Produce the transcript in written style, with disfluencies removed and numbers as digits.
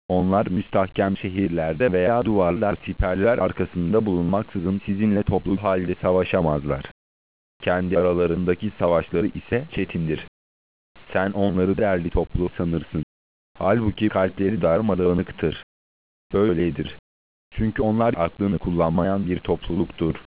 Onlar müstahkem şehirlerde veya duvarlar, siperler arkasında bulunmaksızın sizinle toplu halde savaşamazlar. Kendi aralarındaki savaşları ise çetindir. Sen onları derli toplu sanırsın. Halbuki kalpleri darmadağınıktır. Böyledir. Çünkü onlar aklını kullanmayan bir topluluktur.